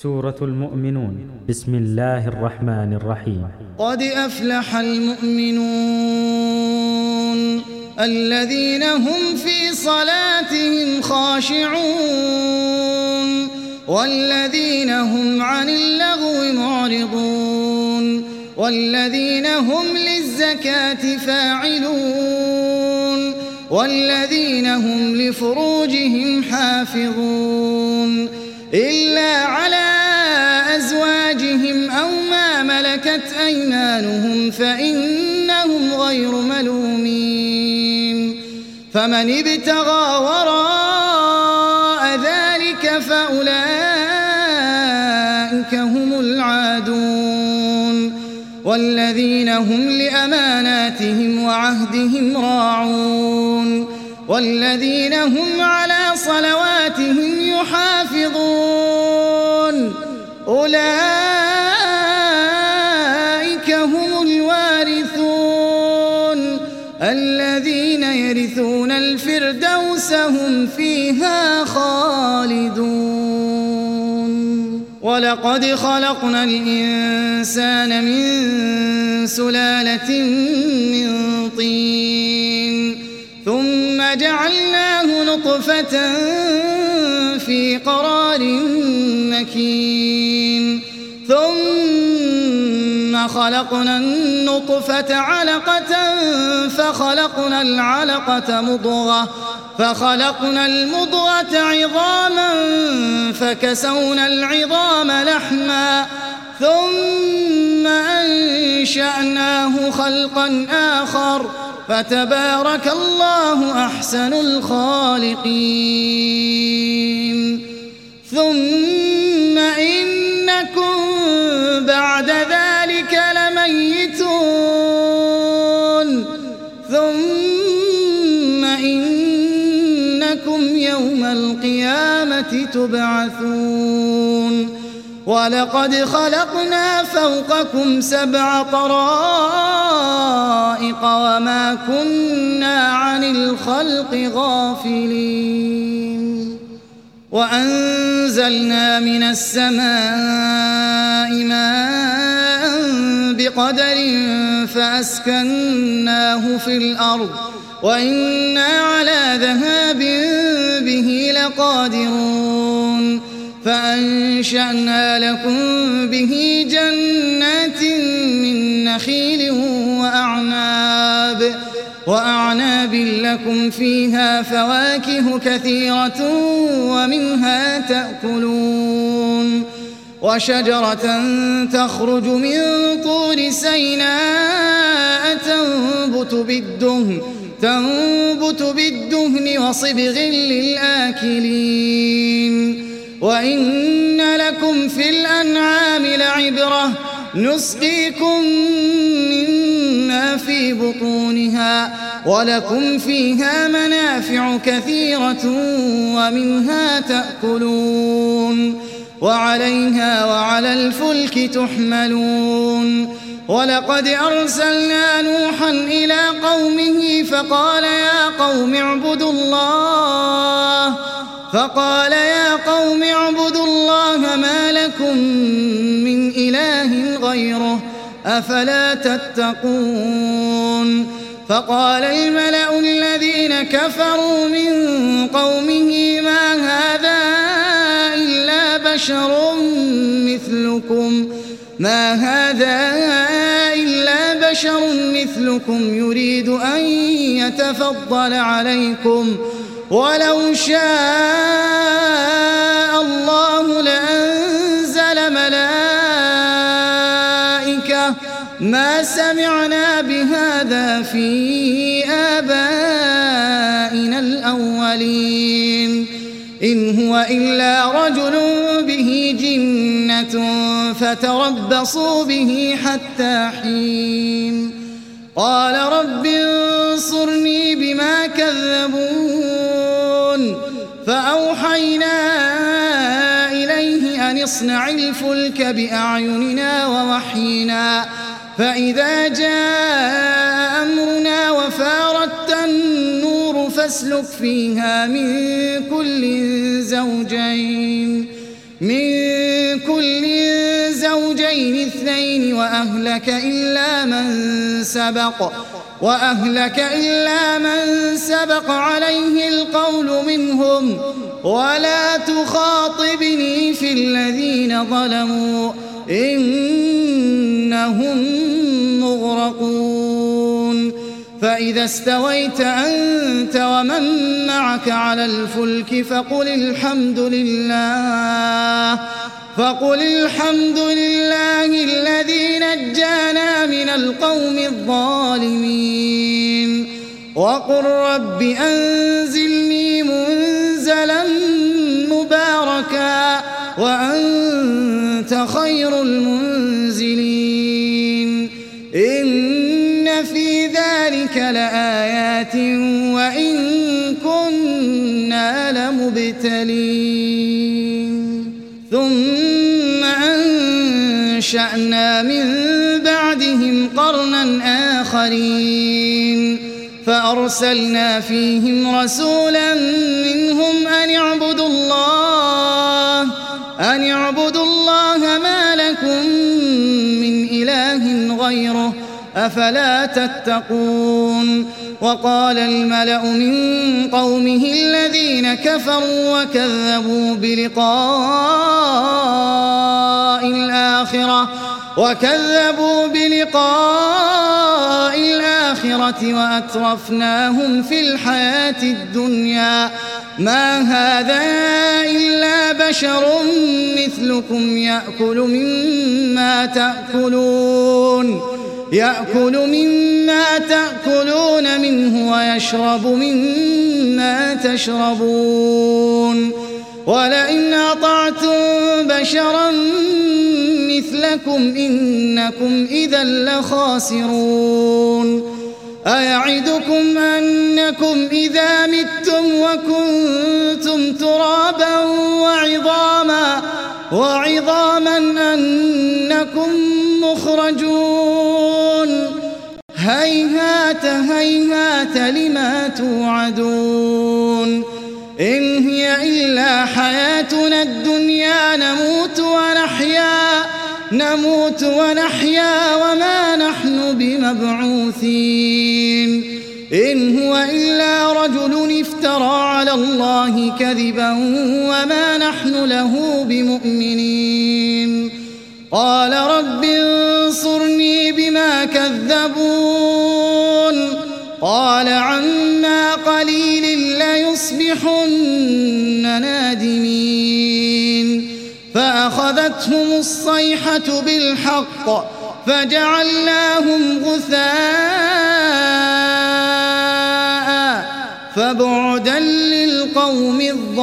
سورة المؤمنون. بسم الله الرحمن الرحيم. قد أفلح المؤمنون الذين هم في صلاتهم خاشعون والذين هم عن اللغو معرضون والذين هم للزكاة فاعلون والذين هم لفروجهم حافظون إلا على أزواجهم أو ما ملكت أيمانهم فإنهم غير ملومين فمن ابتغى وراء ذلك فأولئك هم العادون والذين هم لأماناتهم وعهدهم راعون والذين هم على صلواتهم يحافظون أولئك هم الوارثون الذين يرثون الفردوس هم فيها خالدون. ولقد خلقنا الإنسان من سلالة من طين ثم جعلناه نطفة في قرار مكين ثم خلقنا النطفة علقة فخلقنا العلقة مضغة فخلقنا المضغة عظاما فكسونا العظام لحما ثم أنشأناه خلقا آخر فتبارك الله أحسن الخالقين. ثم إنكم بعد ذلك لميتون ثم إنكم يوم القيامة تبعثون. ولقد خلقنا فوقكم 7 طرائق وما كنا عن الخلق غافلين وأنزلنا من السماء ماء بقدر فأسكناه في الأرض وإنا على ذهاب به لقادرون فأنشأنا لكم به جنات من نخيل وأعناب لكم فيها فواكه كثيرة ومنها تأكلون وشجرة تخرج من طور سيناء تنبت بالدهن وصبغ للآكلين وإن لكم في الأنعام لعبرة نسقيكم مما في بطونها ولكم فيها منافع كثيرة ومنها تأكلون وعليها وعلى الفلك تحملون. ولقد أرسلنا نوحا إلى قومه فقال يا قوم اعبدوا الله ما لكم من إله غيره أفلا تتقون. فقال الملأ الذين كفروا من قومه ما هذا إلا بشر مثلكم يريد أن يتفضل عليكم ولو شاء الله لأنزل ملائكة ما سمعنا بهذا في آبائنا الأولين إن هو إلا رجل به جنة فتربصوا به حتى حين. قال رب انصرني بما كذبون فأوحينا إليه أن اصنع الفلك بأعيننا ووحينا فإذا جاء أمرنا وفارت النور فاسلك فيها من كل كل زوجين اثنين وأهلك إلا من سبق عليه القول منهم ولا تخاطبني في الذين ظلموا إنهم مغرقون فإذا استويت أنت ومن معك على الفلك فقل الحمد لله الذي نجانا من القوم الظالمين وقل رب أنزلني منزلا مباركا وأنت خير المنزلين إن في ذلك لآيات وإن كنا لمبتلين ثم أنشأنا من بعدهم قرنا آخرين فأرسلنا فيهم رسولا منهم أن اعبدوا الله ما لكم من إله غيره أفلا تتقون وقال الملأ من قومه الذين كفروا وكذبوا بلقاء الآخرة وأترفناهم في الحياة الدنيا ما هذا إلا بشر مثلكم يأكل مما تأكلون منه ويشرب مما تشربون ولئن أطعتم بشرا مثلكم إنكم إذا لخاسرون أيعدكم أنكم إذا متم وكنتم ترابا وعظاما أنكم مخرجون هيهات هيهات لما توعدون إن هي إلا حياتنا الدنيا نموت ونحيا وما نحن بمبعوثين إن هو إلا رجل افترى على الله كذبا وما نحن له بمؤمنين قال رب انصرني بما كذبون قال عما قليل ليصبحن نادمين فأخذتهم الصيحة بالحق فجعلناهم غثاء فبعدا للقوم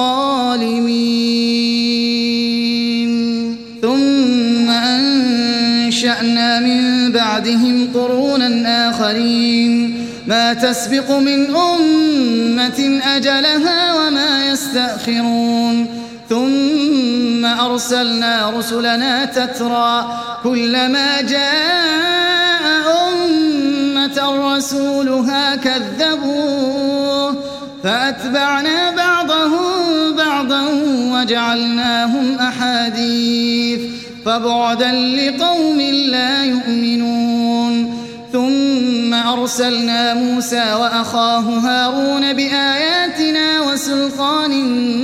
الظالمين ثم أنشأنا من بعدهم قرونا آخرين ما تسبق من أمة أجلها وما يستأخرون ثم أرسلنا رسلنا تترى كلما جاء أمة رسولها كذبوه فأتبعنا بعضهم بعضا وجعلناهم أحاديث فبعدا لقوم لا يؤمنون ثم أرسلنا موسى وأخاه هارون بآياتنا وسلطان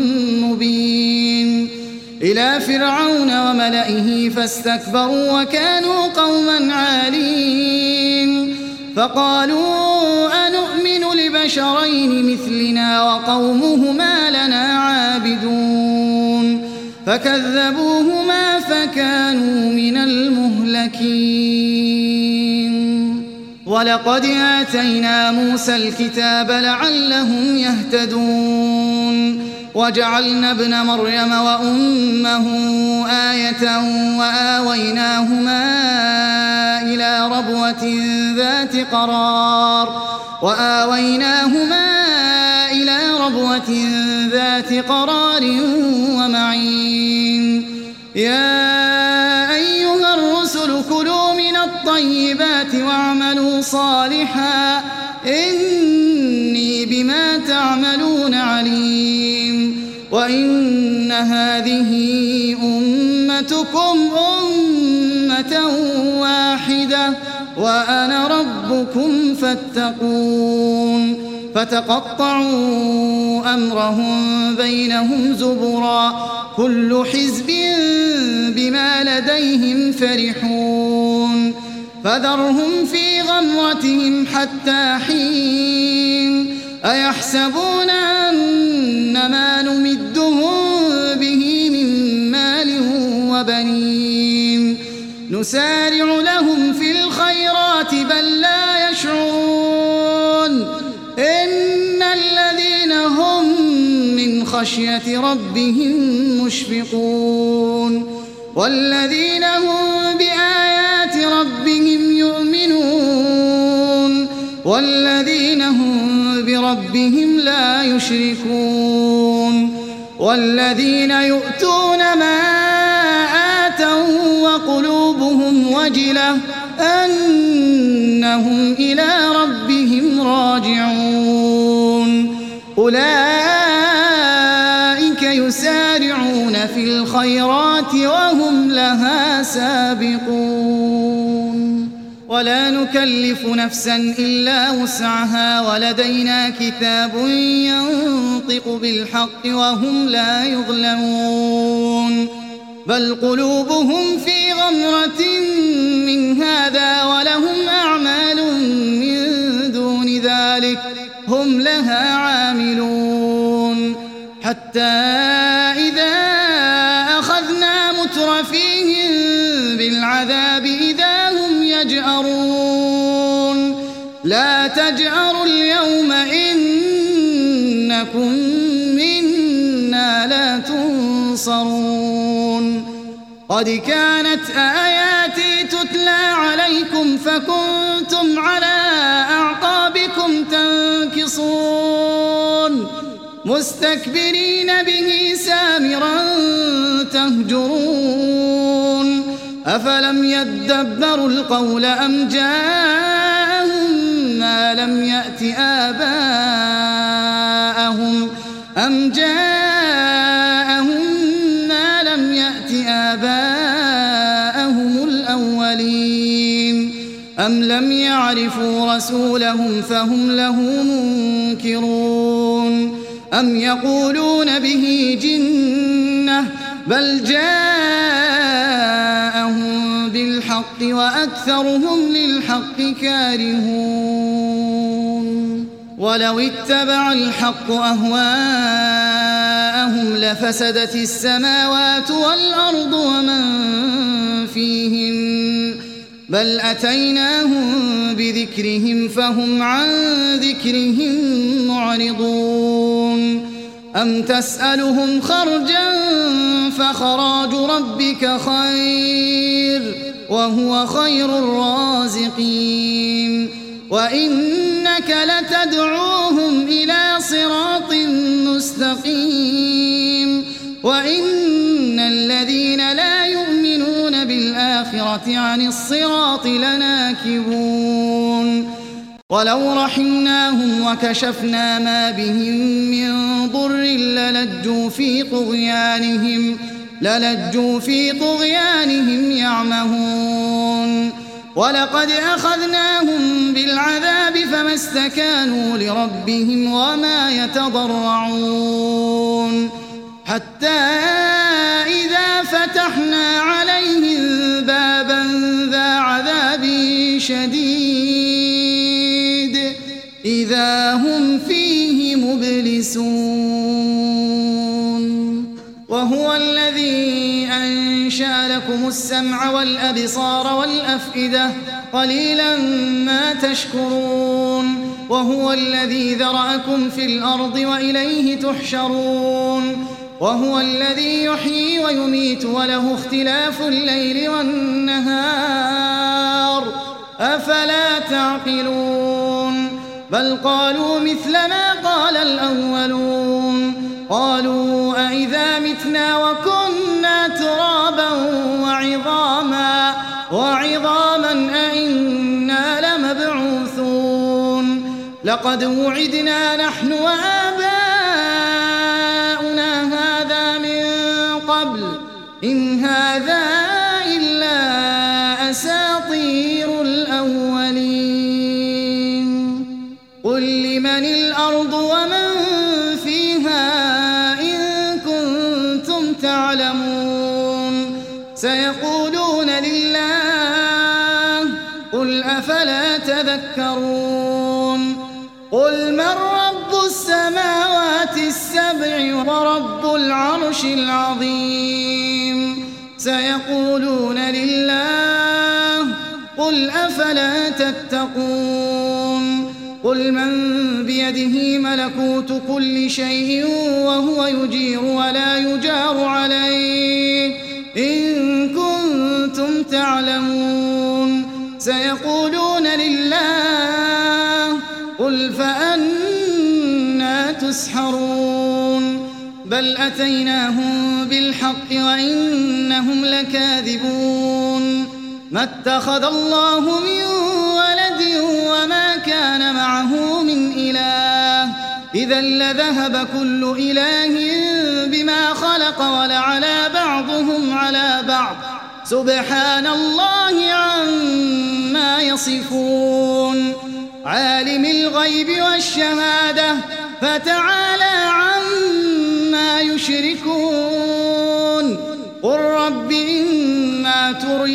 مبين إلى فرعون وملئه فاستكبروا وكانوا قوما عالين فقالوا أنؤمن لبشرين مثلنا وقومهما لنا عابدون فكذبوهما فكانوا من المهلكين ولقد آتينا موسى الكتاب لعلهم يهتدون وجعلنا ابن مريم وأمه آية وآويناهما إلى ربوة ذات قرار ومعين يا أيها الرسل كلوا من الطيبات واعملوا صالحا إني بما تعملون عليم وإن هذه أمتكم أُمَّتُكُمْ أُمَّةً وَاحِدَةً وَأَنَا رَبُّكُمْ فَاتَّقُونِ فتقطعوا أمرهم بينهم زبرا كل حزب بما لديهم فرحون فذرهم في غمرتهم حتى حين أيحسبون أن ما نمدهم به من مال وبنين نسارع لهم في الخيرات بل لا يشعرون إن الذين هم من خشية ربهم مشفقون والذين هم بآيات ربهم يؤمنون والذين هم بربهم لا يشركون والذين يؤتون ما آتوا وقلوبهم وجلة أنهم إلى ربهم راجعون أولئك يسارعون في الخيرات وهم لها سابقون ولا نكلف نفسا إلا وسعها ولدينا كتاب ينطق بالحق وهم لا يظلمون بل قلوبهم في غمرة من هذا ولهم أعمال من دون ذلك هم لها عاملون حتى إذا أخذنا مترفيهم بالعذاب إذا هم يجأرون لا تجأروا اليوم إنكم منا لا تنصرون قد كانت آياتي تتلى عليكم فكنتم على أعقابكم تنكصون مستكبرين به سامرا تهجرون أفلم يدبروا القول أم جاءهم ما لم يأت آباءهم الأولين أم لم يعرفوا رسولهم فهم له منكرون أم يقولون به جنة بل جاءهم بالحق وأكثرهم للحق كارهون ولو اتبع الحق أهواءهم لفسدت السماوات والأرض ومن فيهن بل أتيناهم بذكرهم فهم عن ذكرهم معرضون أم تسألهم خرجا فخراج ربك خير وهو خير الرازقين وإنك لتدعوهم إلى صراط مستقيم وإن الذين لا يؤمنون بالآخرة عن الصراط لناكبون ولو رحمناهم وكشفنا ما بهم من ضر للجوا في طغيانهم يعمهون ولقد أخذناهم بالعذاب فما استكانوا لربهم وما يتضرعون حتى إذا فتحنا عليهم بابا ذا عذاب شديد إذا هم فيه مبلسون وهو الذي أنشأ لكم السمع والأبصار والأفئدة قليلا ما تشكرون وهو الذي ذرأكم في الأرض وإليه تحشرون وهو الذي يحيي ويميت وله اختلاف الليل والنهار أفلا تعقلون بل قالوا مثل ما قال الأولون قالوا أئذا متنا وكنا ترابا وعظاما أئنا لمبعوثون لقد وعدنا نحن وآباؤنا هذا من قبل إن إن هذا إلا أساطير الأولين قل لمن الأرض ومن فيها إن كنتم تعلمون سيقولون لله قل أفلا تذكرون قل من رب السماوات السبع ورب العرش العظيم سيقولون لله قل أفلا تتقون قل من بيده ملكوت كل شيء وهو يجير ولا يجار عليه إن كنتم تعلمون سيقولون لله قل فأنى تسحرون بل أتيناهم بالحق وإنهم لكاذبون ما اتخذ الله من ولد وما كان معه من إله إذا لذهب كل إله بما خلق ولعلى بعضهم على بعض سبحان الله عما يصفون عالم الغيب والشهادة فتعالى عما يشركون قل رب إما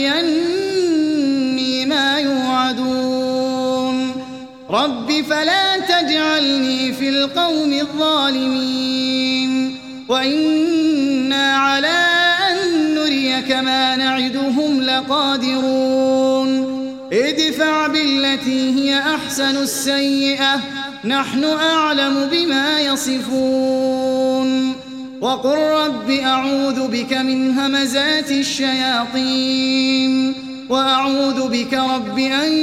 تريني ما يوعدون رب فلا تجعلني في القوم الظالمين وإنا على أن نريك ما نعدهم لقادرون ادفع بالتي هي أحسن السيئة نحن أعلم بما يصفون وقل رب أعوذ بك من همزات الشياطين وأعوذ بك رب أن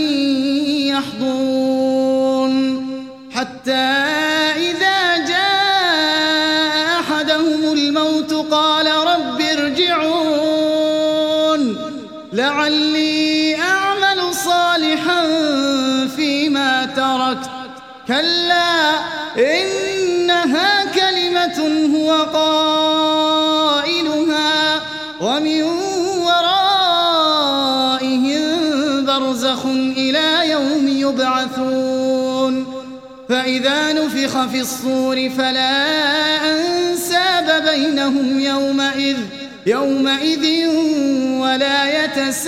يحضرون حتى إذا جاء أحدهم الموت قال رب ارجعون لعلي أعمل صالحا فيما تركت كلا إنها كلمة هو قائلها ومن ورائهم برزخ إلى يوم يبعثون فإذا نفخ في الصور فلا أنساب بينهم يومئذ ولا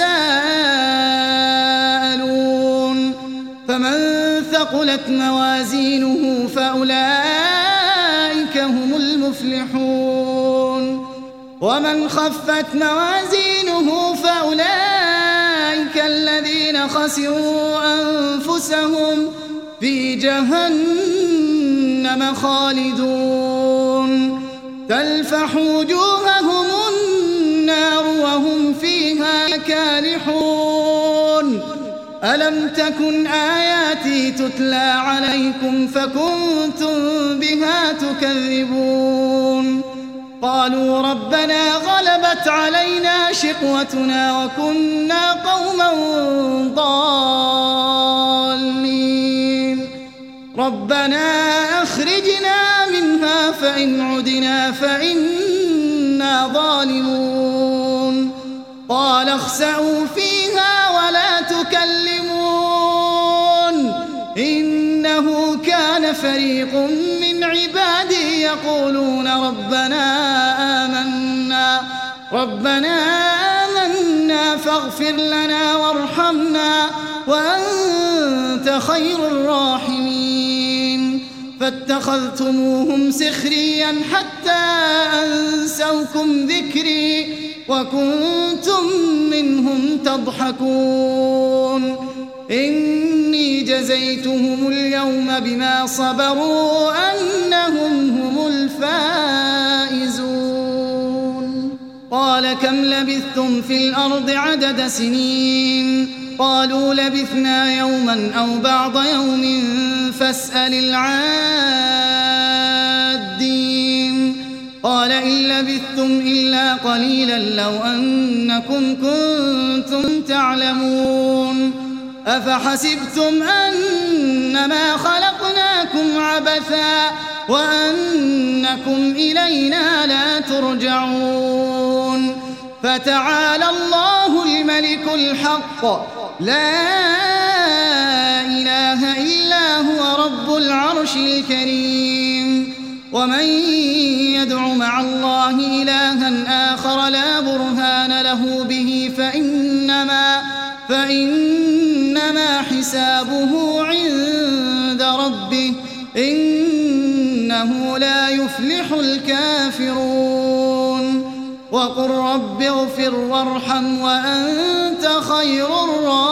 يتساءلون فمن ثقلت موازينه فأولئك هم المفلحون ومن خفت موازينه فأولئك الذين خسروا أنفسهم في جهنم خالدون تلفح وجوههم النار وهم فيها كالحون ألم تكن آياتي تتلى عليكم فكنتم بها تكذبون قالوا ربنا غلبت علينا شقوتنا وكنا قوما ضالين ربنا أخرجنا منها فإن عدنا فإنا ظالمون قال اخسئوا فيها ولا تكلمون إنه كان فريق من عبادي يقولون ربنا آمنا فاغفر لنا وارحمنا وأنت خير الراحمين فاتخذتموهم سخريا حتى أنسوكم ذكري وكنتم منهم تضحكون إني جزيتهم اليوم بما صبروا أنهم هم الفائزون قال كم لبثتم في الأرض عدد سنين قالوا لبثنا يوما أو بعض يوم فاسأل العادين قال إن لبثتم إلا قليلا لو أنكم كنتم تعلمون أفحسبتم أنما خلقناكم عبثا وأنكم إلينا لا ترجعون فتعالى الله الملك الحق لا إله إلا هو رب العرش الكريم ومن يدع مع الله إلها آخر لا برهان له به فإنما حسابه عند ربه إنه لا يفلح الكافرون وقل رب اغفر وارحم وأنت خير الراحمين